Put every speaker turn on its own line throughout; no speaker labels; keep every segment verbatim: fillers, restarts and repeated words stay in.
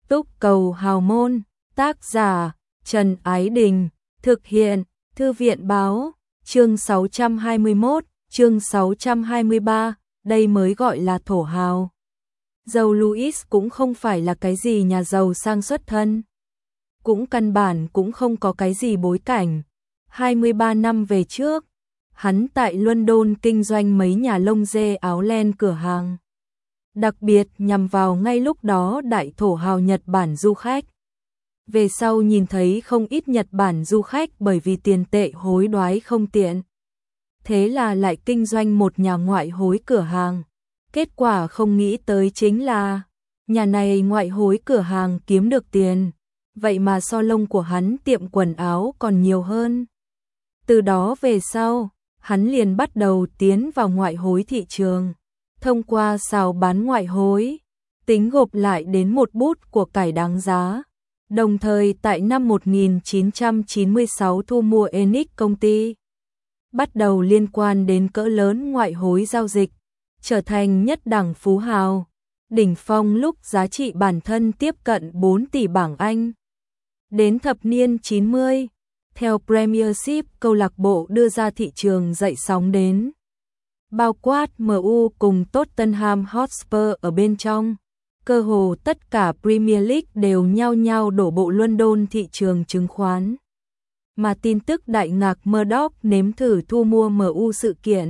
Túc Cầu Hào Môn, tác giả Trần Ái Đình, thực hiện Thư viện Báo, chương sáu trăm hai mươi mốt, chương sáu trăm hai mươi ba, đây mới gọi là thổ hào. Dâu Louis cũng không phải là cái gì nhà giàu sang xuất thân, cũng căn bản cũng không có cái gì bối cảnh. hai mươi ba năm về trước, hắn tại London kinh doanh mấy nhà lông dê áo len cửa hàng, đặc biệt nhằm vào ngay lúc đó đại thổ hào Nhật Bản du khách. Về sau nhìn thấy không ít Nhật Bản du khách bởi vì tiền tệ hối đoái không tiện, thế là lại kinh doanh một nhà ngoại hối cửa hàng. Kết quả không nghĩ tới chính là nhà này ngoại hối cửa hàng kiếm được tiền, vậy mà so lông của hắn tiệm quần áo còn nhiều hơn. Từ đó về sau, hắn liền bắt đầu tiến vào ngoại hối thị trường, thông qua sào bán ngoại hối, tính gộp lại đến một bút của cải đáng giá. Đồng thời tại năm một nghìn chín trăm chín mươi sáu thu mua Enix công ty, bắt đầu liên quan đến cỡ lớn ngoại hối giao dịch, trở thành nhất đẳng phú hào, đỉnh phong lúc giá trị bản thân tiếp cận bốn tỷ bảng Anh. Đến thập niên chín mươi, theo Premiership câu lạc bộ đưa ra thị trường dậy sóng đến, bao quát em u cùng Tottenham Hotspur ở bên trong, cơ hồ tất cả Premier League đều nhao nhao đổ bộ London thị trường chứng khoán. Mà tin tức đại ngạc Murdoch nếm thử thu mua em u sự kiện,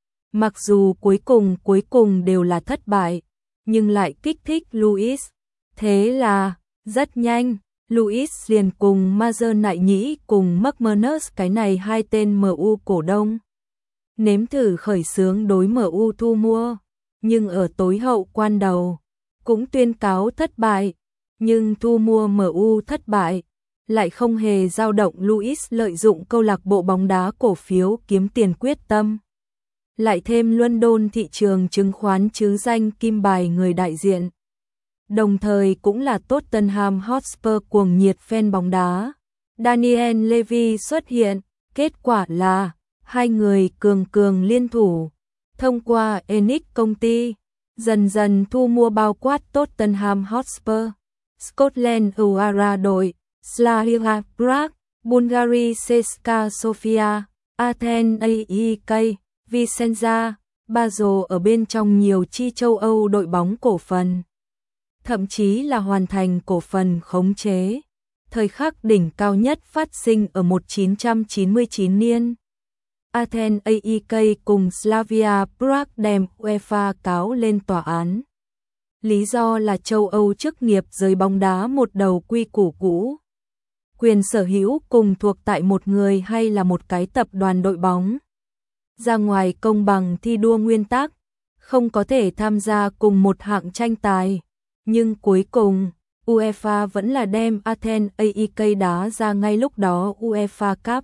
mặc dù cuối cùng cuối cùng đều là thất bại, nhưng lại kích thích Louis. Thế là, rất nhanh, Louis liền cùng Mazer Nại Nhĩ cùng McManus cái này hai tên em u cổ đông, nếm thử khởi xướng đối em u thu mua, nhưng ở tối hậu quan đầu, cũng tuyên cáo thất bại. Nhưng thu mua em u thất bại, lại không hề dao động Louis lợi dụng câu lạc bộ bóng đá cổ phiếu kiếm tiền quyết tâm. Lại thêm London thị trường chứng khoán chứ danh kim bài người đại diện, đồng thời cũng là Tottenham Hotspur cuồng nhiệt fan bóng đá. Daniel Levy xuất hiện, kết quả là hai người cường cường liên thủ, thông qua Enix công ty, dần dần thu mua bao quát Tottenham Hotspur, Scotland Uara đội, Slavia Prague, Bulgaria xê ét ca a Sofia, Athens a e ca, Vicenza, Basel ở bên trong nhiều chi châu Âu đội bóng cổ phần, thậm chí là hoàn thành cổ phần khống chế. Thời khắc đỉnh cao nhất phát sinh ở một nghìn chín trăm chín mươi chín niên. Athens a e ca cùng Slavia Prague đem UEFA cáo lên tòa án. Lý do là châu Âu chức nghiệp giới bóng đá một đầu quy củ cũ, quyền sở hữu cùng thuộc tại một người hay là một cái tập đoàn đội bóng. Ra ngoài công bằng thi đua nguyên tắc, không có thể tham gia cùng một hạng tranh tài. Nhưng cuối cùng, UEFA vẫn là đem Athens a e ca đá ra ngay lúc đó UEFA Cup.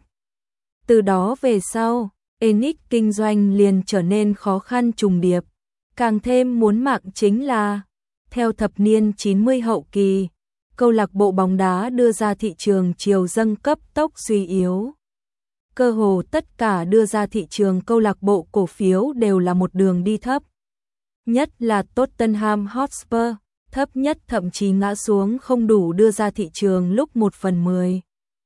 Từ đó về sau, Enix kinh doanh liền trở nên khó khăn trùng điệp. Càng thêm muốn mạng chính là, theo thập niên chín mươi hậu kỳ, câu lạc bộ bóng đá đưa ra thị trường chiều dâng cấp tốc suy yếu. Cơ hồ tất cả đưa ra thị trường câu lạc bộ cổ phiếu đều là một đường đi thấp. Nhất là Tottenham Hotspur, thấp nhất thậm chí ngã xuống không đủ đưa ra thị trường lúc một phần mười.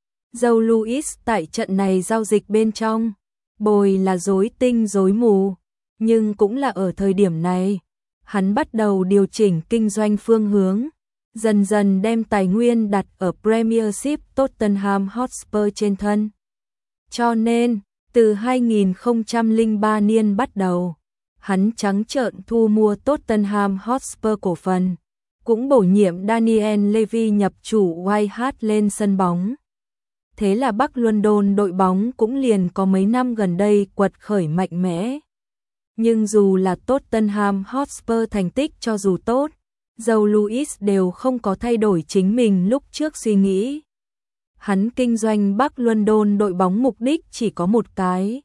Dâu Louis tại trận này giao dịch bên trong, bồi là rối tinh rối mù, nhưng cũng là ở thời điểm này, hắn bắt đầu điều chỉnh kinh doanh phương hướng, dần dần đem tài nguyên đặt ở Premiership Tottenham Hotspur trên thân. Cho nên, từ hai nghìn không trăm lẻ ba niên bắt đầu, hắn trắng trợn thu mua Tottenham Hotspur cổ phần, cũng bổ nhiệm Daniel Levy nhập chủ White Hart lên sân bóng. Thế là Bắc London đội bóng cũng liền có mấy năm gần đây quật khởi mạnh mẽ. Nhưng dù là Tottenham Hotspur thành tích cho dù tốt, dâu Louis đều không có thay đổi chính mình lúc trước suy nghĩ. Hắn kinh doanh Bắc London đội bóng mục đích chỉ có một cái,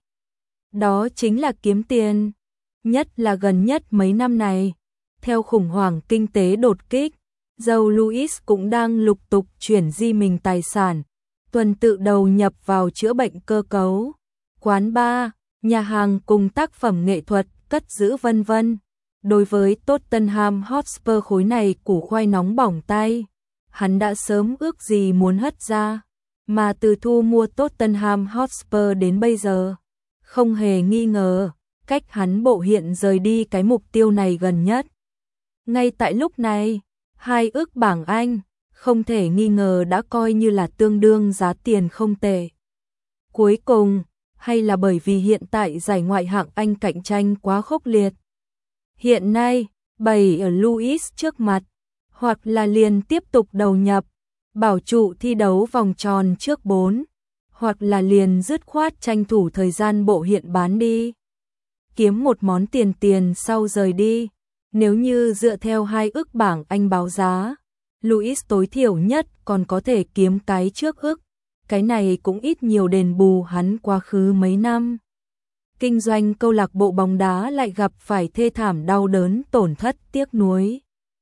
đó chính là kiếm tiền. Nhất là gần nhất mấy năm này, theo khủng hoảng kinh tế đột kích, dâu Louis cũng đang lục tục chuyển di mình tài sản, tuần tự đầu nhập vào chữa bệnh cơ cấu, quán bar, nhà hàng cùng tác phẩm nghệ thuật, cất giữ vân vân. Đối với Tottenham Hotspur khối này củ khoai nóng bỏng tay, hắn đã sớm ước gì muốn hất ra, mà từ thu mua Tottenham Hotspur đến bây giờ, không hề nghi ngờ, cách hắn bộ hiện rời đi cái mục tiêu này gần nhất. Ngay tại lúc này, hai ước bảng Anh, không thể nghi ngờ đã coi như là tương đương giá tiền không tệ. Cuối cùng, hay là bởi vì hiện tại giải ngoại hạng Anh cạnh tranh quá khốc liệt. Hiện nay, bày ở Luis trước mặt, hoặc là liền tiếp tục đầu nhập, bảo trụ thi đấu vòng tròn trước bốn, hoặc là liền dứt khoát tranh thủ thời gian bộ hiện bán đi. Kiếm một món tiền tiền sau rời đi. Nếu như dựa theo hai ước bảng Anh báo giá, Luis tối thiểu nhất còn có thể kiếm cái trước ước. Cái này cũng ít nhiều đền bù hắn quá khứ mấy năm. Kinh doanh câu lạc bộ bóng đá lại gặp phải thê thảm đau đớn tổn thất tiếc nuối.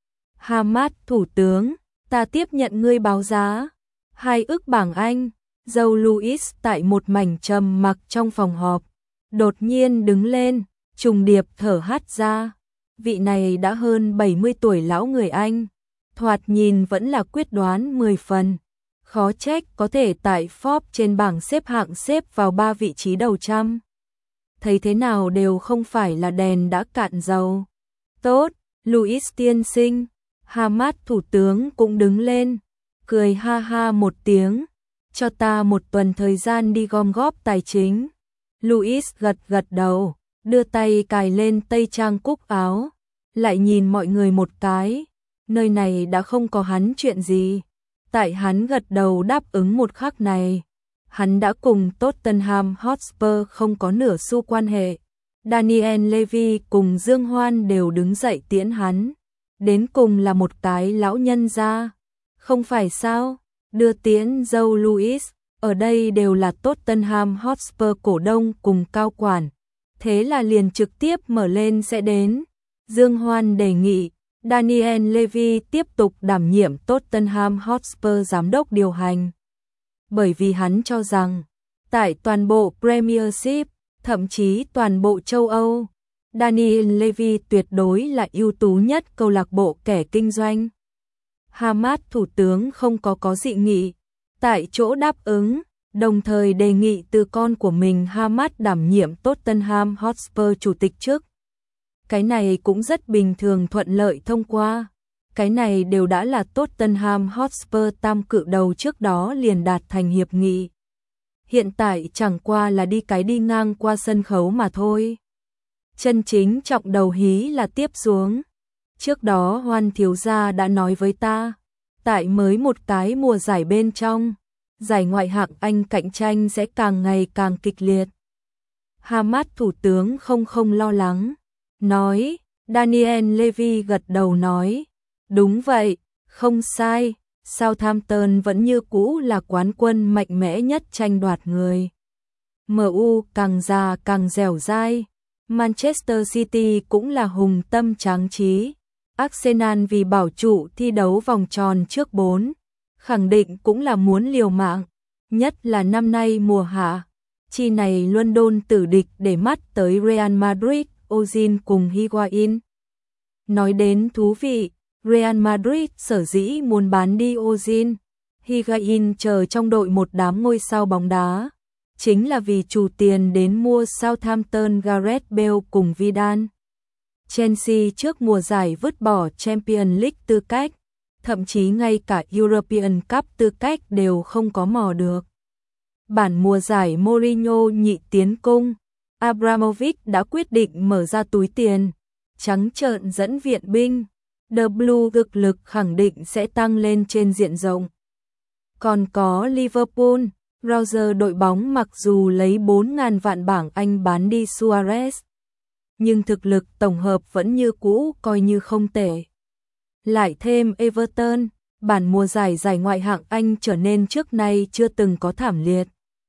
Hamad thủ tướng, ta tiếp nhận ngươi báo giá. Hai ước bảng Anh, dâu Luis tại một mảnh trầm mặc trong phòng họp. Đột nhiên đứng lên, trùng điệp thở hắt ra. Vị này đã hơn bảy mươi tuổi lão người Anh. Thoạt nhìn vẫn là quyết đoán mười phần. Khó trách có thể tại Forbes trên bảng xếp hạng xếp vào ba vị trí đầu trăm. Thấy thế nào đều không phải là đèn đã cạn dầu. Tốt, Luis tiên sinh. Hamad thủ tướng cũng đứng lên, cười ha ha một tiếng. Cho ta một tuần thời gian đi gom góp tài chính. Luis gật gật đầu, đưa tay cài lên tây trang cúc áo. Lại nhìn mọi người một cái. Nơi này đã không có hắn chuyện gì. Tại hắn gật đầu đáp ứng một khắc này, hắn đã cùng Tottenham Hotspur không có nửa xu quan hệ. Daniel Levy cùng Dương Hoan đều đứng dậy tiễn hắn. Đến cùng là một cái lão nhân gia. Không phải sao? Đưa tiễn dâu Luis, ở đây đều là Tottenham Hotspur cổ đông cùng cao quản. Thế là liền trực tiếp mở lên sẽ đến. Dương Hoan đề nghị Daniel Levy tiếp tục đảm nhiệm Tottenham Hotspur giám đốc điều hành. Bởi vì hắn cho rằng, tại toàn bộ Premiership, thậm chí toàn bộ châu Âu, Daniel Levy tuyệt đối là ưu tú nhất câu lạc bộ kẻ kinh doanh. Hamad thủ tướng không có có dị nghị, tại chỗ đáp ứng, đồng thời đề nghị từ con của mình Hamad đảm nhiệm Tottenham Hotspur chủ tịch trước. Cái này cũng rất bình thường thuận lợi thông qua. Cái này đều đã là Tottenham Hotspur tam cự đầu trước đó liền đạt thành hiệp nghị. Hiện tại chẳng qua là đi cái đi ngang qua sân khấu mà thôi. Chân chính trọng đầu hí là tiếp xuống. Trước đó Hoan thiếu gia đã nói với ta, tại mới một cái mùa giải bên trong, giải ngoại hạng Anh cạnh tranh sẽ càng ngày càng kịch liệt. Hamad thủ tướng không không lo lắng. Nói, Daniel Levy gật đầu nói, đúng vậy, không sai, Southampton vẫn như cũ là quán quân mạnh mẽ nhất tranh đoạt người. em u càng già càng dẻo dai, Manchester City cũng là hùng tâm tráng trí, Arsenal vì bảo trụ thi đấu vòng tròn trước bốn, khẳng định cũng là muốn liều mạng, nhất là năm nay mùa hạ, chi này London tử địch để mắt tới Real Madrid. Ozil cùng Higuain. Nói đến thú vị, Real Madrid sở dĩ muốn bán đi Ozil, Higuain chờ trong đội một đám ngôi sao bóng đá, chính là vì chủ tiền đến mua Southampton Gareth Bale cùng Vidal. Chelsea trước mùa giải vứt bỏ Champions League tư cách, thậm chí ngay cả European Cup tư cách đều không có mò được. Bản mùa giải Mourinho nhị tiến cung, Abramovich đã quyết định mở ra túi tiền, trắng trợn dẫn viện binh, The Blue cực lực khẳng định sẽ tăng lên trên diện rộng. Còn có Liverpool, Roger đội bóng mặc dù lấy bốn nghìn vạn bảng Anh bán đi Suarez, nhưng thực lực tổng hợp vẫn như cũ coi như không tệ. Lại thêm Everton, bản mùa giải giải ngoại hạng Anh trở nên trước nay chưa từng có thảm liệt.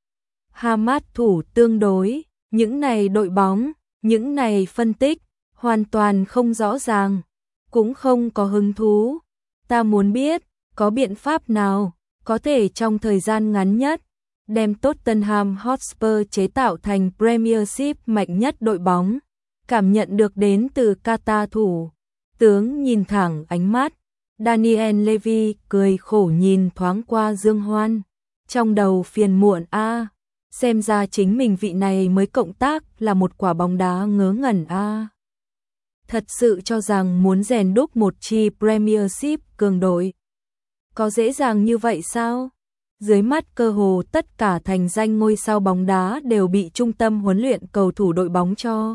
Hamad thủ tương đối, những này đội bóng, những này phân tích, hoàn toàn không rõ ràng, cũng không có hứng thú. Ta muốn biết, có biện pháp nào, có thể trong thời gian ngắn nhất, đem Tottenham Hotspur chế tạo thành Premiership mạnh nhất đội bóng, cảm nhận được đến từ Qatar thủ. Tướng nhìn thẳng ánh mắt, Daniel Levy cười khổ nhìn thoáng qua Dương Hoan, trong đầu phiền muộn a, xem ra chính mình vị này mới cộng tác là một quả bóng đá ngớ ngẩn a. Thật sự cho rằng muốn rèn đúc một chi Premiership cường đội có dễ dàng như vậy sao? Dưới mắt cơ hồ tất cả thành danh ngôi sao bóng đá đều bị trung tâm huấn luyện cầu thủ đội bóng cho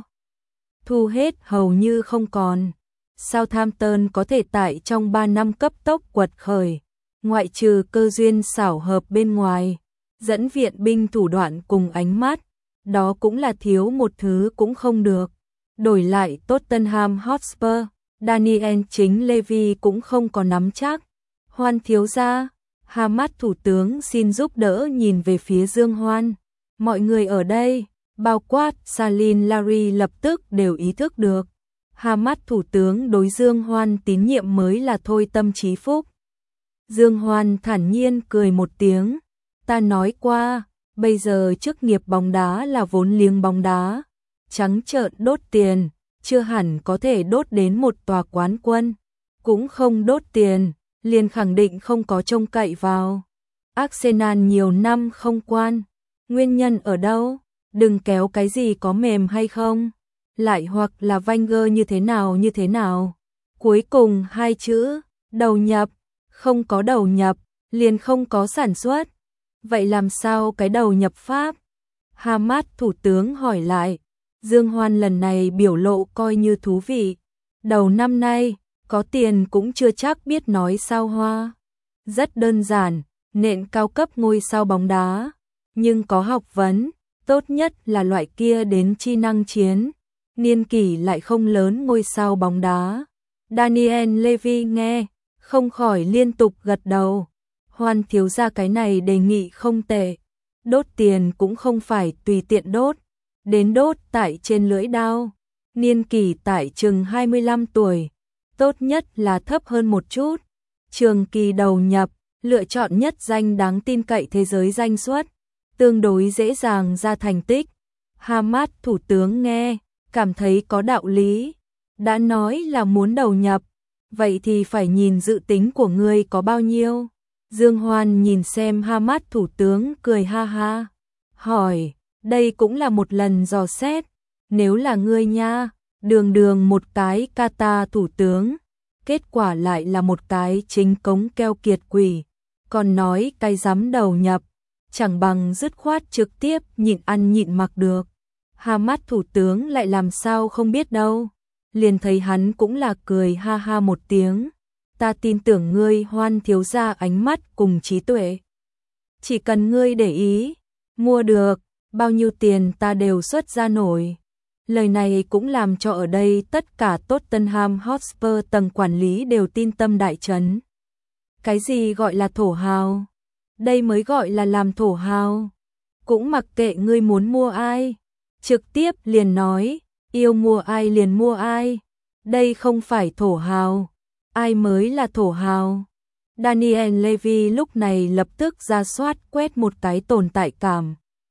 thu hết hầu như không còn. Southampton có thể tại trong ba năm cấp tốc quật khởi, ngoại trừ cơ duyên xảo hợp bên ngoài, dẫn viện binh thủ đoạn cùng ánh mắt, đó cũng là thiếu một thứ cũng không được. Đổi lại Tottenham Hotspur, Daniel chính Levy cũng không có nắm chắc. Hoan thiếu gia, Hamad thủ tướng xin giúp đỡ nhìn về phía Dương Hoan. Mọi người ở đây, bao quát Salin Larry lập tức đều ý thức được. Hamad thủ tướng đối Dương Hoan tín nhiệm mới là thôi tâm trí phúc. Dương Hoan thản nhiên cười một tiếng. Ta nói qua, bây giờ chức nghiệp bóng đá là vốn liếng bóng đá. Trắng trợn đốt tiền, chưa hẳn có thể đốt đến một tòa quán quân. Cũng không đốt tiền, liền khẳng định không có trông cậy vào. Arsenal nhiều năm không quan. Nguyên nhân ở đâu? Đừng kéo cái gì có mềm hay không. Lại hoặc là Wenger như thế nào như thế nào. Cuối cùng hai chữ, đầu nhập. Không có đầu nhập, liền không có sản xuất. Vậy làm sao cái đầu nhập pháp? Hamad thủ tướng hỏi lại. Dương Hoan lần này biểu lộ coi như thú vị. Đầu năm nay, có tiền cũng chưa chắc biết nói sao hoa. Rất đơn giản, nện cao cấp ngôi sao bóng đá. Nhưng có học vấn, tốt nhất là loại kia đến chi năng chiến. Niên kỷ lại không lớn ngôi sao bóng đá. Daniel Levy nghe, không khỏi liên tục gật đầu. Hoan thiếu gia cái này đề nghị không tệ. Đốt tiền cũng không phải tùy tiện đốt. Đến đốt tại trên lưỡi đao. Niên kỷ tại chừng hai mươi lăm tuổi. Tốt nhất là thấp hơn một chút. Trường kỳ đầu nhập, lựa chọn nhất danh đáng tin cậy thế giới danh suất. Tương đối dễ dàng ra thành tích. Hamad thủ tướng nghe, cảm thấy có đạo lý. Đã nói là muốn đầu nhập. Vậy thì phải nhìn dự tính của ngươi có bao nhiêu. Dương Hoan nhìn xem Hamad thủ tướng cười ha ha. Hỏi, đây cũng là một lần dò xét. Nếu là ngươi nha, đường đường một cái Qatar thủ tướng. Kết quả lại là một cái chính cống keo kiệt quỷ. Còn nói cái dám đầu nhập. Chẳng bằng dứt khoát trực tiếp nhịn ăn nhịn mặc được. Hamad thủ tướng lại làm sao không biết đâu. Liền thấy hắn cũng là cười ha ha một tiếng. Ta tin tưởng ngươi Hoan thiếu gia ánh mắt cùng trí tuệ. Chỉ cần ngươi để ý, mua được, bao nhiêu tiền ta đều xuất ra nổi. Lời này cũng làm cho ở đây tất cả Tottenham Hotspur tầng quản lý đều tin tâm đại chấn. Cái gì gọi là thổ hào? Đây mới gọi là làm thổ hào. Cũng mặc kệ ngươi muốn mua ai. Trực tiếp liền nói, yêu mua ai liền mua ai. Đây không phải thổ hào. Ai mới là thổ hào? Daniel Levy lúc này lập tức ra soát quét một cái tồn tại cảm.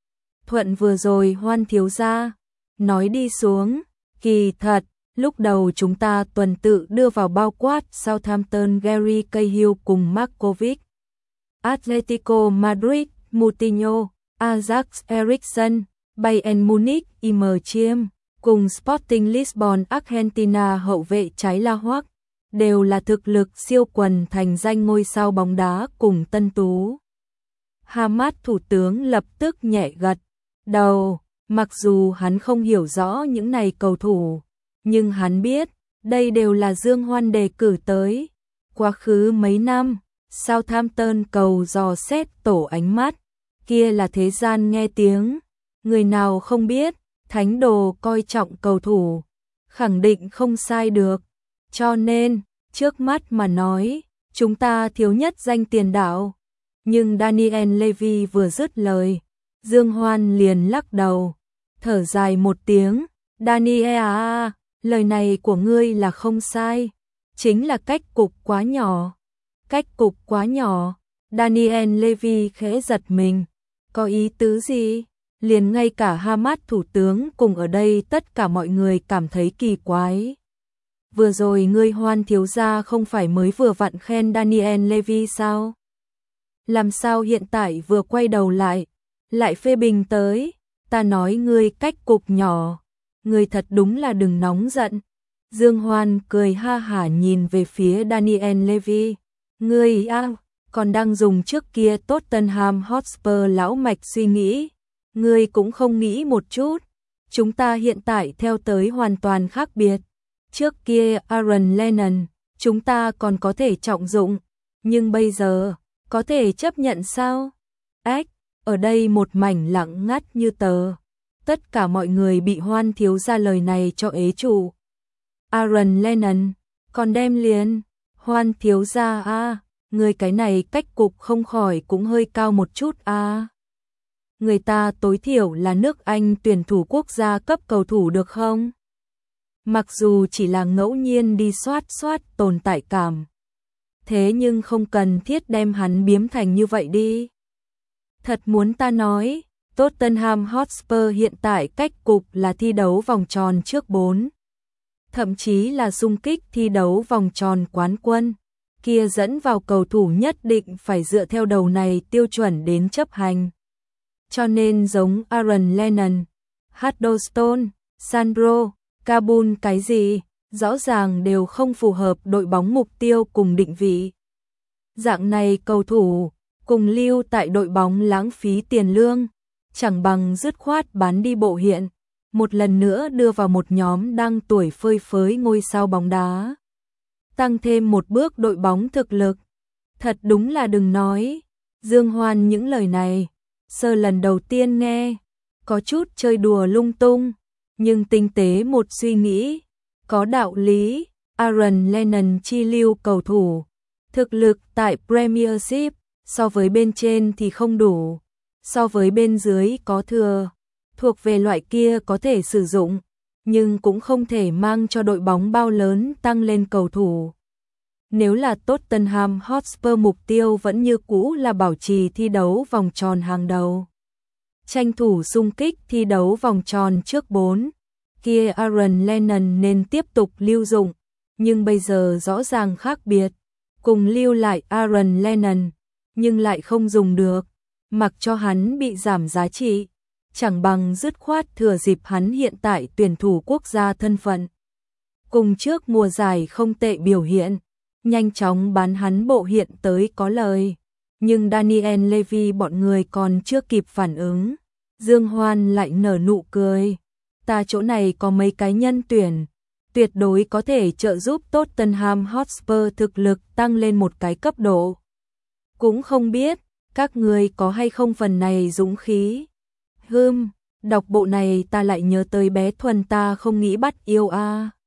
Thuận vừa rồi Hoan thiếu gia nói đi xuống, kỳ thật, lúc đầu chúng ta tuần tự đưa vào bao quát Southampton Gary Cahill cùng Markovic, Atletico Madrid, Moutinho, Ajax Eriksen, Bayern Munich, Im Chiêm, cùng Sporting Lisbon Argentina hậu vệ trái La Hoắc, đều là thực lực siêu quần thành danh ngôi sao bóng đá cùng tân tú. Hamad thủ tướng lập tức nhẹ gật đầu, mặc dù hắn không hiểu rõ những này cầu thủ, nhưng hắn biết, đây đều là Dương Hoan đề cử tới. Quá khứ mấy năm, Southampton cầu dò xét tổ ánh mắt, kia là thế gian nghe tiếng, người nào không biết, thánh đồ coi trọng cầu thủ, khẳng định không sai được. Cho nên, trước mắt mà nói, chúng ta thiếu nhất danh tiền đạo. Nhưng Daniel Levy vừa dứt lời, Dương Hoan liền lắc đầu, thở dài một tiếng. Daniel à, lời này của ngươi là không sai, chính là cách cục quá nhỏ. Cách cục quá nhỏ. Daniel Levy khẽ giật mình, có ý tứ gì? Liền ngay cả Hamad thủ tướng cùng ở đây tất cả mọi người cảm thấy kỳ quái. vừa rồi ngươi Hoan thiếu gia không phải mới vừa vặn khen Daniel Levy sao? Làm sao hiện tại vừa quay đầu lại, lại phê bình tới, ta nói ngươi cách cục nhỏ, ngươi thật đúng là đừng nóng giận. Dương Hoan cười ha hả nhìn về phía Daniel Levy, ngươi a, còn đang dùng trước kia Tottenham Hotspur lão mạch suy nghĩ, ngươi cũng không nghĩ một chút, chúng ta hiện tại theo tới hoàn toàn khác biệt. Trước kia Aaron Lennon, chúng ta còn có thể trọng dụng, nhưng bây giờ, có thể chấp nhận sao? Ách, ở đây một mảnh lặng ngắt như tờ. Tất cả mọi người bị Hoan thiếu gia lời này cho ế trụ. Aaron Lennon, còn đem liền, Hoan thiếu gia a, người cái này cách cục không khỏi cũng hơi cao một chút a. Người ta tối thiểu là nước Anh tuyển thủ quốc gia cấp cầu thủ được không? Mặc dù chỉ là ngẫu nhiên đi soát soát tồn tại cảm. Thế nhưng không cần thiết đem hắn biếm thành như vậy đi. Thật muốn ta nói, Tottenham Hotspur hiện tại cách cục là thi đấu vòng tròn trước bốn. Thậm chí là xung kích thi đấu vòng tròn quán quân. Kia dẫn vào cầu thủ nhất định phải dựa theo đầu này tiêu chuẩn đến chấp hành. Cho nên giống Aaron Lennon, Huddlestone, Sandro, Kabul cái gì, rõ ràng đều không phù hợp đội bóng mục tiêu cùng định vị. Dạng này cầu thủ, cùng lưu tại đội bóng lãng phí tiền lương, chẳng bằng dứt khoát bán đi bộ hiện, một lần nữa đưa vào một nhóm đang tuổi phơi phới ngôi sao bóng đá. Tăng thêm một bước đội bóng thực lực. Thật đúng là đừng nói, Dương Hoan những lời này, sơ lần đầu tiên nghe, có chút chơi đùa lung tung, nhưng tinh tế một suy nghĩ, có đạo lý. Aaron Lennon chi lưu cầu thủ, thực lực tại Premiership, so với bên trên thì không đủ, so với bên dưới có thừa, thuộc về loại kia có thể sử dụng, nhưng cũng không thể mang cho đội bóng bao lớn tăng lên cầu thủ. Nếu là Tottenham Hotspur mục tiêu vẫn như cũ là bảo trì thi đấu vòng tròn hàng đầu, tranh thủ xung kích thi đấu vòng tròn trước bốn, kia Aaron Lennon nên tiếp tục lưu dụng, nhưng bây giờ rõ ràng khác biệt, cùng lưu lại Aaron Lennon, nhưng lại không dùng được, mặc cho hắn bị giảm giá trị, chẳng bằng dứt khoát thừa dịp hắn hiện tại tuyển thủ quốc gia thân phận. Cùng trước mùa giải không tệ biểu hiện, nhanh chóng bán hắn bộ hiện tới có lời, nhưng Daniel Levy bọn người còn chưa kịp phản ứng, Dương Hoan lại nở nụ cười, ta chỗ này có mấy cái nhân tuyển, tuyệt đối có thể trợ giúp Tottenham Hotspur thực lực tăng lên một cái cấp độ. Cũng không biết, các người có hay không phần này dũng khí. Hừm, đọc bộ này ta lại nhớ tới bé Thuần ta không nghĩ bắt yêu a.